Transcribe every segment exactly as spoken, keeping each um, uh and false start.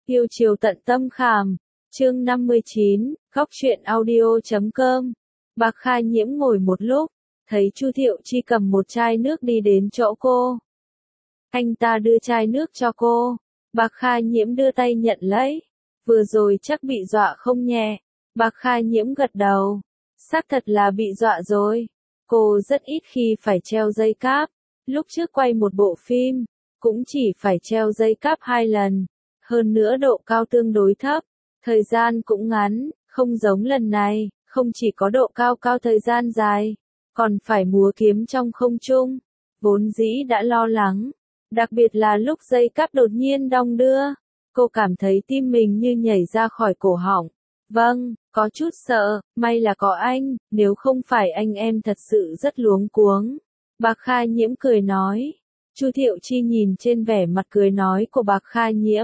Yêu chiều tận tâm khảm. Chương năm mươi chín, góc truyện audio chấm com. Bạc Kha Nhiễm ngồi một lúc, thấy Chu Thiệu Chi cầm một chai nước đi đến chỗ cô. Anh ta đưa chai nước cho cô. Bạc Kha Nhiễm đưa tay nhận lấy. Vừa rồi chắc bị dọa không nhẹ. Bạc Kha Nhiễm gật đầu. Xác thật là bị dọa rồi. Cô rất ít khi phải treo dây cáp. Lúc trước quay một bộ phim, cũng chỉ phải treo dây cáp hai lần. Hơn nữa độ cao tương đối thấp. Thời gian cũng ngắn, không giống lần này, không chỉ có độ cao cao thời gian dài, còn phải múa kiếm trong không trung. Vốn dĩ đã lo lắng, đặc biệt là lúc dây cáp đột nhiên đong đưa, cô cảm thấy tim mình như nhảy ra khỏi cổ họng. Vâng, có chút sợ, may là có anh, nếu không phải anh em thật sự rất luống cuống. Bạc Kha Nhiễm cười nói. Chu Thiệu Chi nhìn trên vẻ mặt cười nói của Bạc Kha Nhiễm.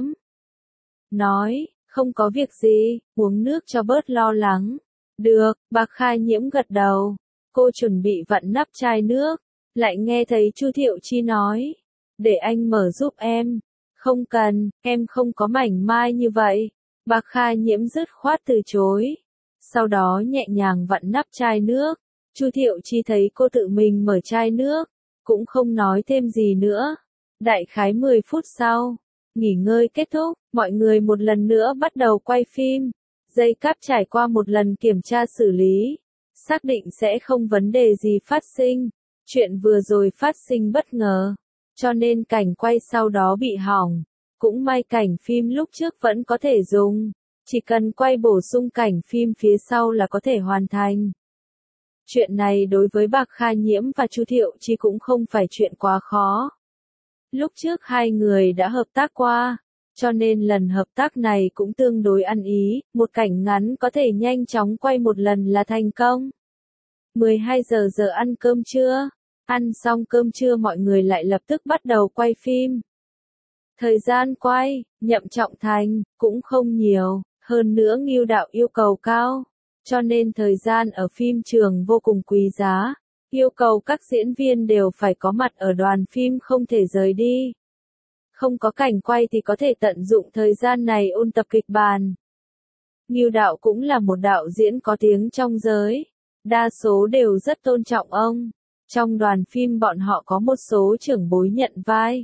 Nói, không có việc gì, uống nước cho bớt lo lắng. Được, Bạc Kha Nhiễm gật đầu. Cô chuẩn bị vặn nắp chai nước, lại nghe thấy Chu Thiệu Chi nói. Để anh mở giúp em. Không cần, em không có mảnh mai như vậy. Bạc Kha Nhiễm dứt khoát từ chối. Sau đó nhẹ nhàng vặn nắp chai nước. Chu Thiệu Chi thấy cô tự mình mở chai nước, cũng không nói thêm gì nữa. Đại khái mười phút sau, nghỉ ngơi kết thúc, mọi người một lần nữa bắt đầu quay phim. Dây cáp trải qua một lần kiểm tra xử lý, xác định sẽ không vấn đề gì phát sinh. Chuyện vừa rồi phát sinh bất ngờ, cho nên cảnh quay sau đó bị hỏng. Cũng may cảnh phim lúc trước vẫn có thể dùng, chỉ cần quay bổ sung cảnh phim phía sau là có thể hoàn thành. Chuyện này đối với Bạc Kha Nhiễm và Chu Thiệu Chi cũng không phải chuyện quá khó. Lúc trước hai người đã hợp tác qua, cho nên lần hợp tác này cũng tương đối ăn ý, một cảnh ngắn có thể nhanh chóng quay một lần là thành công. mười hai giờ giờ ăn cơm trưa, ăn xong cơm trưa mọi người lại lập tức bắt đầu quay phim. Thời gian quay, Nhậm Trọng Thành, cũng không nhiều, hơn nữa Ngưu Đạo yêu cầu cao, cho nên thời gian ở phim trường vô cùng quý giá. Yêu cầu các diễn viên đều phải có mặt ở đoàn phim không thể rời đi. Không có cảnh quay thì có thể tận dụng thời gian này ôn tập kịch bản. Ngưu Đạo cũng là một đạo diễn có tiếng trong giới. Đa số đều rất tôn trọng ông. Trong đoàn phim bọn họ có một số trưởng bối nhận vai.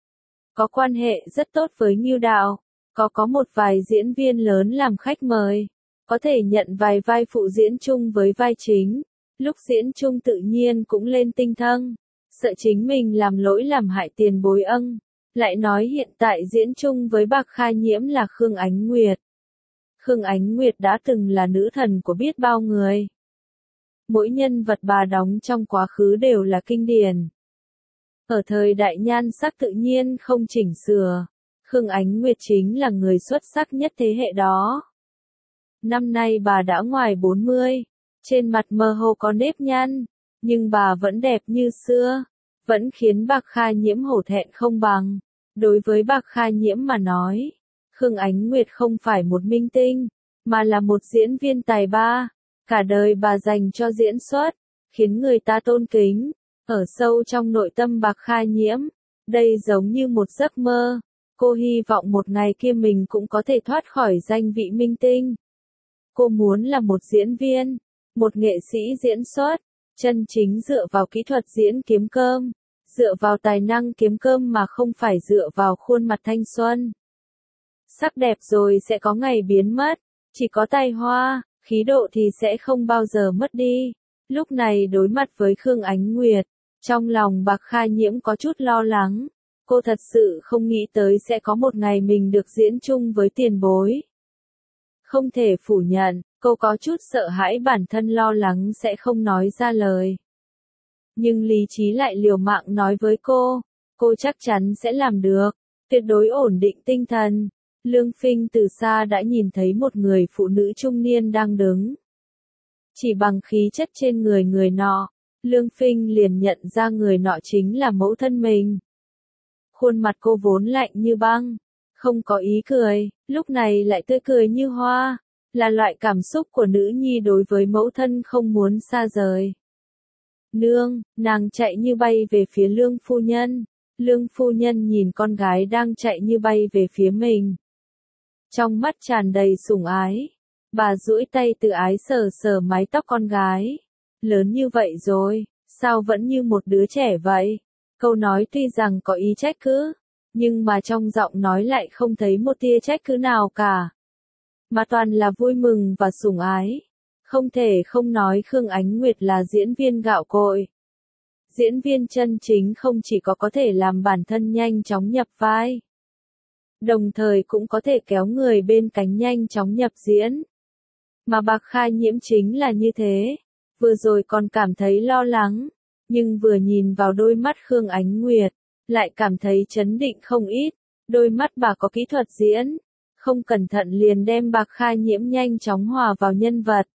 Có quan hệ rất tốt với Ngưu Đạo. Có có một vài diễn viên lớn làm khách mời. Có thể nhận vài vai phụ diễn chung với vai chính. Lúc diễn chung tự nhiên cũng lên tinh thần, sợ chính mình làm lỗi làm hại tiền bối ân. Lại nói hiện tại diễn chung với Bạc Kha Nhiễm là Khương Ánh Nguyệt. Khương Ánh Nguyệt đã từng là nữ thần của biết bao người. Mỗi nhân vật bà đóng trong quá khứ đều là kinh điển. Ở thời đại nhan sắc tự nhiên không chỉnh sửa, Khương Ánh Nguyệt chính là người xuất sắc nhất thế hệ đó. Năm nay bà đã ngoài bốn mươi. Trên mặt mơ hồ có nếp nhăn, nhưng bà vẫn đẹp như xưa, vẫn khiến Bạc Kha Nhiễm hổ thẹn không bằng. Đối với Bạc Kha Nhiễm mà nói, Khương Ánh Nguyệt không phải một minh tinh, mà là một diễn viên tài ba. Cả đời bà dành cho diễn xuất, khiến người ta tôn kính. Ở sâu trong nội tâm Bạc Kha Nhiễm, đây giống như một giấc mơ. Cô hy vọng một ngày kia mình cũng có thể thoát khỏi danh vị minh tinh. Cô muốn là một diễn viên, một nghệ sĩ diễn xuất, chân chính dựa vào kỹ thuật diễn kiếm cơm, dựa vào tài năng kiếm cơm mà không phải dựa vào khuôn mặt thanh xuân. Sắc đẹp rồi sẽ có ngày biến mất, chỉ có tài hoa, khí độ thì sẽ không bao giờ mất đi. Lúc này đối mặt với Khương Ánh Nguyệt, trong lòng Bạc Kha Nhiễm có chút lo lắng. Cô thật sự không nghĩ tới sẽ có một ngày mình được diễn chung với tiền bối. Không thể phủ nhận, cô có chút sợ hãi bản thân lo lắng sẽ không nói ra lời. Nhưng lý trí lại liều mạng nói với cô, cô chắc chắn sẽ làm được, tuyệt đối ổn định tinh thần. Lương Phinh từ xa đã nhìn thấy một người phụ nữ trung niên đang đứng. Chỉ bằng khí chất trên người người nọ, Lương Phinh liền nhận ra người nọ chính là mẫu thân mình. Khuôn mặt cô vốn lạnh như băng, không có ý cười, lúc này lại tươi cười như hoa, là loại cảm xúc của nữ nhi đối với mẫu thân không muốn xa rời. Nương, nàng chạy như bay về phía Lương phu nhân. Lương phu nhân nhìn con gái đang chạy như bay về phía mình. trong mắt tràn đầy sủng ái. Bà duỗi tay tự ái sờ sờ mái tóc con gái. Lớn như vậy rồi, sao vẫn như một đứa trẻ vậy? Câu nói tuy rằng có ý trách cứ, nhưng mà trong giọng nói lại không thấy một tia trách cứ nào cả. Mà toàn là vui mừng và sủng ái. Không thể không nói Khương Ánh Nguyệt là diễn viên gạo cội. Diễn viên chân chính không chỉ có có thể làm bản thân nhanh chóng nhập vai, đồng thời cũng có thể kéo người bên cạnh nhanh chóng nhập diễn. Mà Bạc Kha Nhiễm chính là như thế. Vừa rồi còn cảm thấy lo lắng, nhưng vừa nhìn vào đôi mắt Khương Ánh Nguyệt, lại cảm thấy chấn định không ít. Đôi mắt bà có kỹ thuật diễn, không cẩn thận liền đem Bạc Kha Nhiễm nhanh chóng hòa vào nhân vật.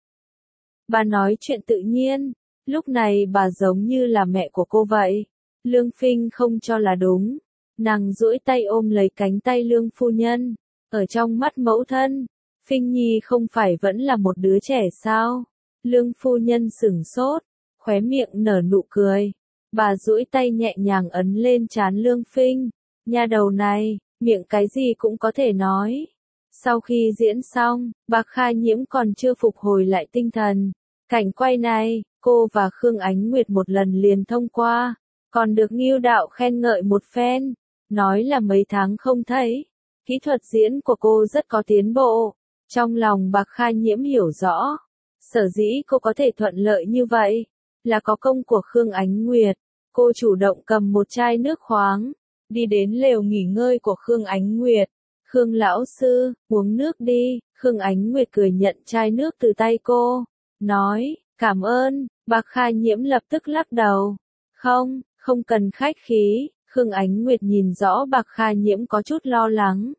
Bà nói chuyện tự nhiên, lúc này bà giống như là mẹ của cô vậy. Lương Phinh không cho là đúng. Nàng duỗi tay ôm lấy cánh tay Lương phu nhân. Ở trong mắt mẫu thân, Phinh Nhi không phải vẫn là một đứa trẻ sao? Lương phu nhân sửng sốt, khóe miệng nở nụ cười. Bà duỗi tay nhẹ nhàng ấn lên trán Lương Phinh. Nha đầu này, miệng cái gì cũng có thể nói. Sau khi diễn xong, Bạc Kha Nhiễm còn chưa phục hồi lại tinh thần. Cảnh quay này, cô và Khương Ánh Nguyệt một lần liền thông qua, còn được Ngưu đạo khen ngợi một phen, nói là mấy tháng không thấy, kỹ thuật diễn của cô rất có tiến bộ. Trong lòng Bạc Kha Nhiễm hiểu rõ, sở dĩ cô có thể thuận lợi như vậy, là có công của Khương Ánh Nguyệt. Cô chủ động cầm một chai nước khoáng, đi đến lều nghỉ ngơi của Khương Ánh Nguyệt. Khương lão sư, uống nước đi. Khương Ánh Nguyệt cười nhận chai nước từ tay cô, nói, cảm ơn. Bạc Kha Nhiễm lập tức lắc đầu. Không, không cần khách khí. Khương Ánh Nguyệt nhìn rõ Bạc Kha Nhiễm có chút lo lắng.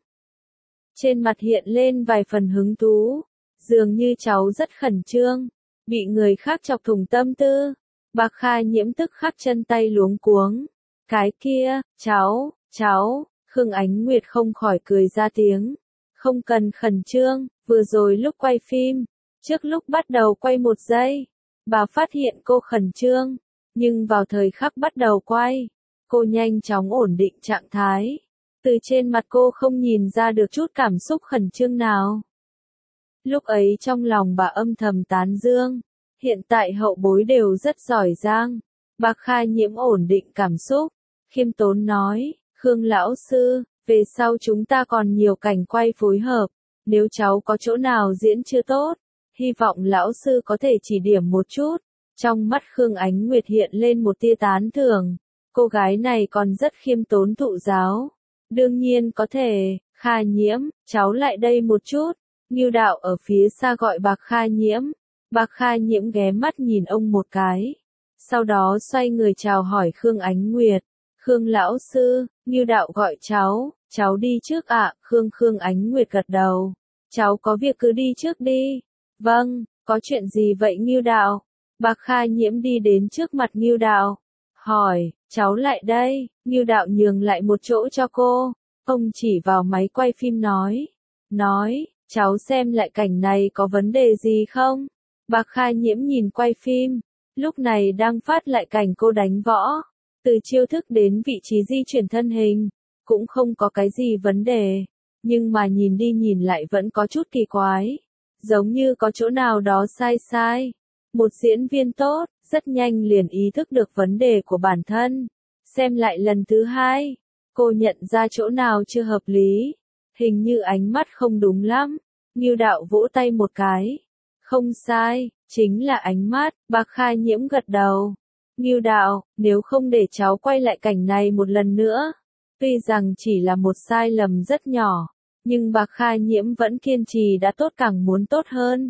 Trên mặt hiện lên vài phần hứng thú. Dường như cháu rất khẩn trương, bị người khác chọc thủng tâm tư. Bạc Kha Nhiễm tức khắc chân tay luống cuống. Cái kia, cháu, cháu. Khương Ánh Nguyệt không khỏi cười ra tiếng. Không cần khẩn trương, vừa rồi lúc quay phim, trước lúc bắt đầu quay một giây, bà phát hiện cô khẩn trương, nhưng vào thời khắc bắt đầu quay, cô nhanh chóng ổn định trạng thái. Từ trên mặt cô không nhìn ra được chút cảm xúc khẩn trương nào. Lúc ấy trong lòng bà âm thầm tán dương, hiện tại hậu bối đều rất giỏi giang. Bạc Kha Nhiễm ổn định cảm xúc, khiêm tốn nói, Khương lão sư, về sau chúng ta còn nhiều cảnh quay phối hợp, nếu cháu có chỗ nào diễn chưa tốt, hy vọng lão sư có thể chỉ điểm một chút. Trong mắt Khương Ánh Nguyệt hiện lên một tia tán thưởng, cô gái này còn rất khiêm tốn thụ giáo. Đương nhiên có thể. Kha Nhiễm, cháu lại đây một chút. Ngưu đạo ở phía xa gọi Bạc Kha Nhiễm. Bạc Kha Nhiễm ghé mắt nhìn ông một cái, sau đó xoay người chào hỏi Khương Ánh Nguyệt. Khương lão sư, Ngưu đạo gọi cháu, cháu đi trước ạ. À? Khương Khương Ánh Nguyệt gật đầu. Cháu có việc cứ đi trước đi. Vâng, có chuyện gì vậy Ngưu đạo? Bạc Kha Nhiễm đi đến trước mặt Ngưu đạo, hỏi, cháu lại đây. Ngưu đạo nhường lại một chỗ cho cô. Ông chỉ vào máy quay phim nói, nói, cháu xem lại cảnh này có vấn đề gì không? Bạc Kha Nhiễm nhìn quay phim, lúc này đang phát lại cảnh cô đánh võ. Từ chiêu thức đến vị trí di chuyển thân hình, cũng không có cái gì vấn đề. Nhưng mà nhìn đi nhìn lại vẫn có chút kỳ quái. Giống như có chỗ nào đó sai sai. Một diễn viên tốt, rất nhanh liền ý thức được vấn đề của bản thân. Xem lại lần thứ hai, cô nhận ra chỗ nào chưa hợp lý. Hình như ánh mắt không đúng lắm. Ngưu đạo vỗ tay một cái. Không sai, chính là ánh mắt. Bạc Kha Nhiễm gật đầu. Ngưu đạo, nếu không để cháu quay lại cảnh này một lần nữa. Tuy rằng chỉ là một sai lầm rất nhỏ, nhưng Bạc Kha Nhiễm vẫn kiên trì đã tốt càng muốn tốt hơn.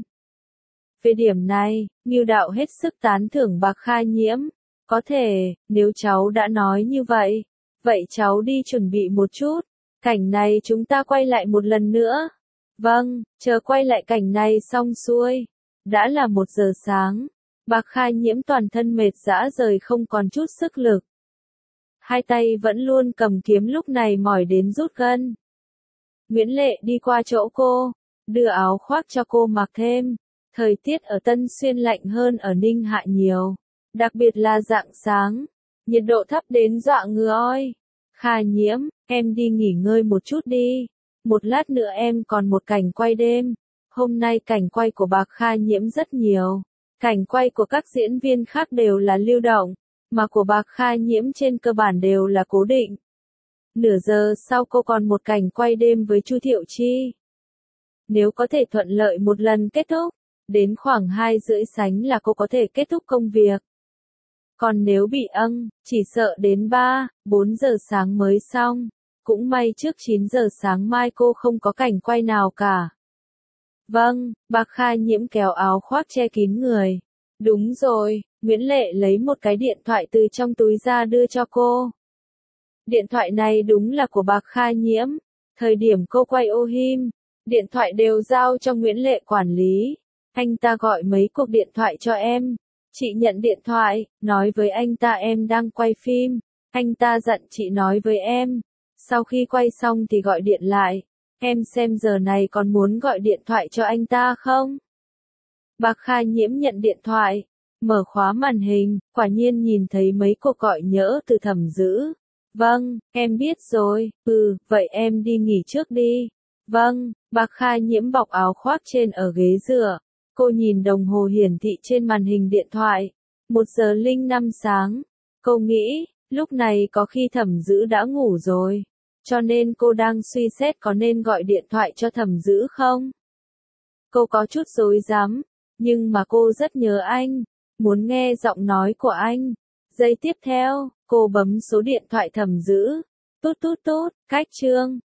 Về điểm này, Ngưu đạo hết sức tán thưởng Bạc Kha Nhiễm. Có thể, nếu cháu đã nói như vậy, vậy cháu đi chuẩn bị một chút. Cảnh này chúng ta quay lại một lần nữa. Vâng, chờ quay lại cảnh này xong xuôi. Đã là một giờ sáng. Bạc Kha Nhiễm toàn thân mệt rã rời không còn chút sức lực. Hai tay vẫn luôn cầm kiếm lúc này mỏi đến rút gân. Nguyễn Lệ đi qua chỗ cô, đưa áo khoác cho cô mặc thêm. Thời tiết ở Tân Xuyên lạnh hơn ở Ninh Hạ nhiều. Đặc biệt là rạng sáng. Nhiệt độ thấp đến dọa người oi. Kha Nhiễm, em đi nghỉ ngơi một chút đi. Một lát nữa em còn một cảnh quay đêm. Hôm nay cảnh quay của Bạc Kha Nhiễm rất nhiều. Cảnh quay của các diễn viên khác đều là lưu động, mà của Bạc Kha Nhiễm trên cơ bản đều là cố định. Nửa giờ sau cô còn một cảnh quay đêm với Chu Thiệu Chi. Nếu có thể thuận lợi một lần kết thúc, đến khoảng hai rưỡi sáng là cô có thể kết thúc công việc. Còn nếu bị âng, chỉ sợ đến ba, bốn giờ sáng mới xong. Cũng may trước chín giờ sáng mai cô không có cảnh quay nào cả. Vâng, Bạc Kha Nhiễm kéo áo khoác che kín người. Đúng rồi, Nguyễn Lệ lấy một cái điện thoại từ trong túi ra đưa cho cô. Điện thoại này đúng là của Bạc Kha Nhiễm. Thời điểm cô quay ô him, điện thoại đều giao cho Nguyễn Lệ quản lý. Anh ta gọi mấy cuộc điện thoại cho em. Chị nhận điện thoại, nói với anh ta em đang quay phim. Anh ta dặn chị nói với em. Sau khi quay xong thì gọi điện lại. Em xem giờ này còn muốn gọi điện thoại cho anh ta không? Bạc Kha Nhiễm nhận điện thoại, mở khóa màn hình, quả nhiên nhìn thấy mấy cuộc gọi nhỡ từ Thẩm Dữ. Vâng, em biết rồi, ừ, vậy em đi nghỉ trước đi. Vâng, Bạc Kha Nhiễm bọc áo khoác trên ở ghế dựa. Cô nhìn đồng hồ hiển thị trên màn hình điện thoại. Một giờ linh năm sáng. Cô nghĩ, lúc này có khi Thẩm Dữ đã ngủ rồi. Cho nên cô đang suy xét có nên gọi điện thoại cho Thẩm Dữ không? Cô có chút rối rắm, nhưng mà cô rất nhớ anh, muốn nghe giọng nói của anh. Giây tiếp theo, cô bấm số điện thoại Thẩm Dữ. Tút tút tút, cách chương.